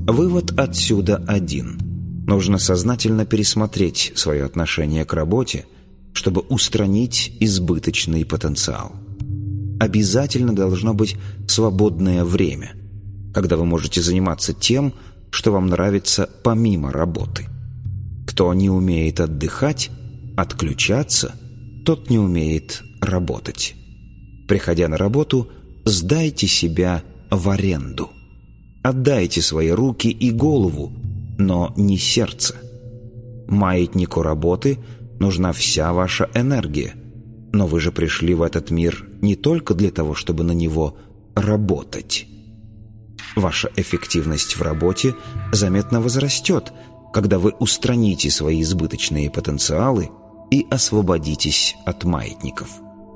Вывод отсюда один. Нужно сознательно пересмотреть свое отношение к работе, чтобы устранить избыточный потенциал. Обязательно должно быть свободное время, когда вы можете заниматься тем, что вам нравится помимо работы. Кто не умеет отдыхать, отключаться, тот не умеет работать. Приходя на работу, сдайте себя в аренду. Отдайте свои руки и голову, но не сердце. Маятнику работы нужна вся ваша энергия, но вы же пришли в этот мир не только для того, чтобы на него работать. Ваша эффективность в работе заметно возрастет, когда вы устраните свои избыточные потенциалы и освободитесь от маятников.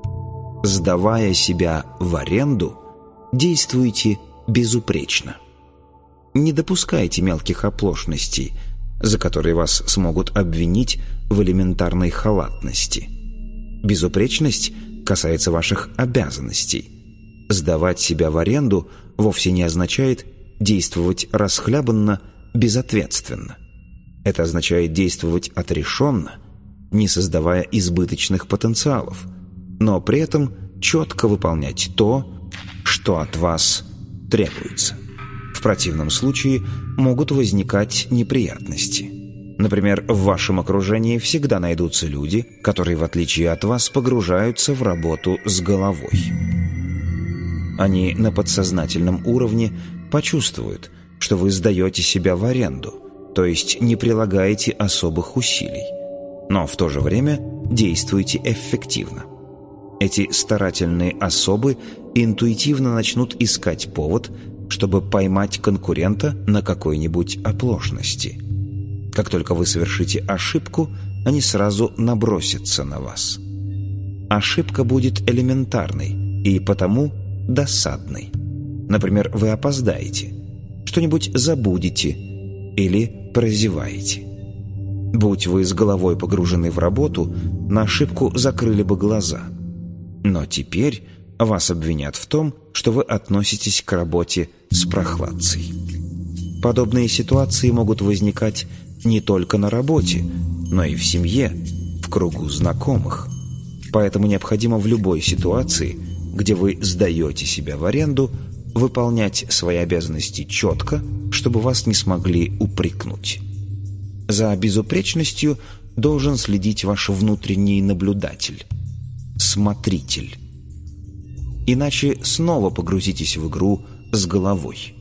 Сдавая себя в аренду, действуйте безупречно. Не допускайте мелких оплошностей, за которые вас смогут обвинить в элементарной халатности. Безупречность касается ваших обязанностей. Сдавать себя в аренду вовсе не означает действовать расхлябанно, безответственно. Это означает действовать отрешенно, не создавая избыточных потенциалов, но при этом четко выполнять то, что от вас требуется. В противном случае могут возникать неприятности. Например, в вашем окружении всегда найдутся люди, которые, в отличие от вас, погружаются в работу с головой. Они на подсознательном уровне почувствуют, что вы сдаете себя в аренду, то есть не прилагаете особых усилий, но в то же время действуете эффективно. Эти старательные особы интуитивно начнут искать повод, чтобы поймать конкурента на какой-нибудь оплошности. Как только вы совершите ошибку, они сразу набросятся на вас. Ошибка будет элементарной и потому досадной. Например, вы опоздаете, что-нибудь забудете или прозеваете. Будь вы с головой погружены в работу, на ошибку закрыли бы глаза. Но теперь вас обвинят в том, что вы относитесь к работе с прохладцей. Подобные ситуации могут возникать не только на работе, но и в семье, в кругу знакомых. Поэтому необходимо в любой ситуации, где вы сдаете себя в аренду, выполнять свои обязанности четко, чтобы вас не смогли упрекнуть. За безупречностью должен следить ваш внутренний наблюдатель, смотритель. Иначе снова погрузитесь в игру с головой.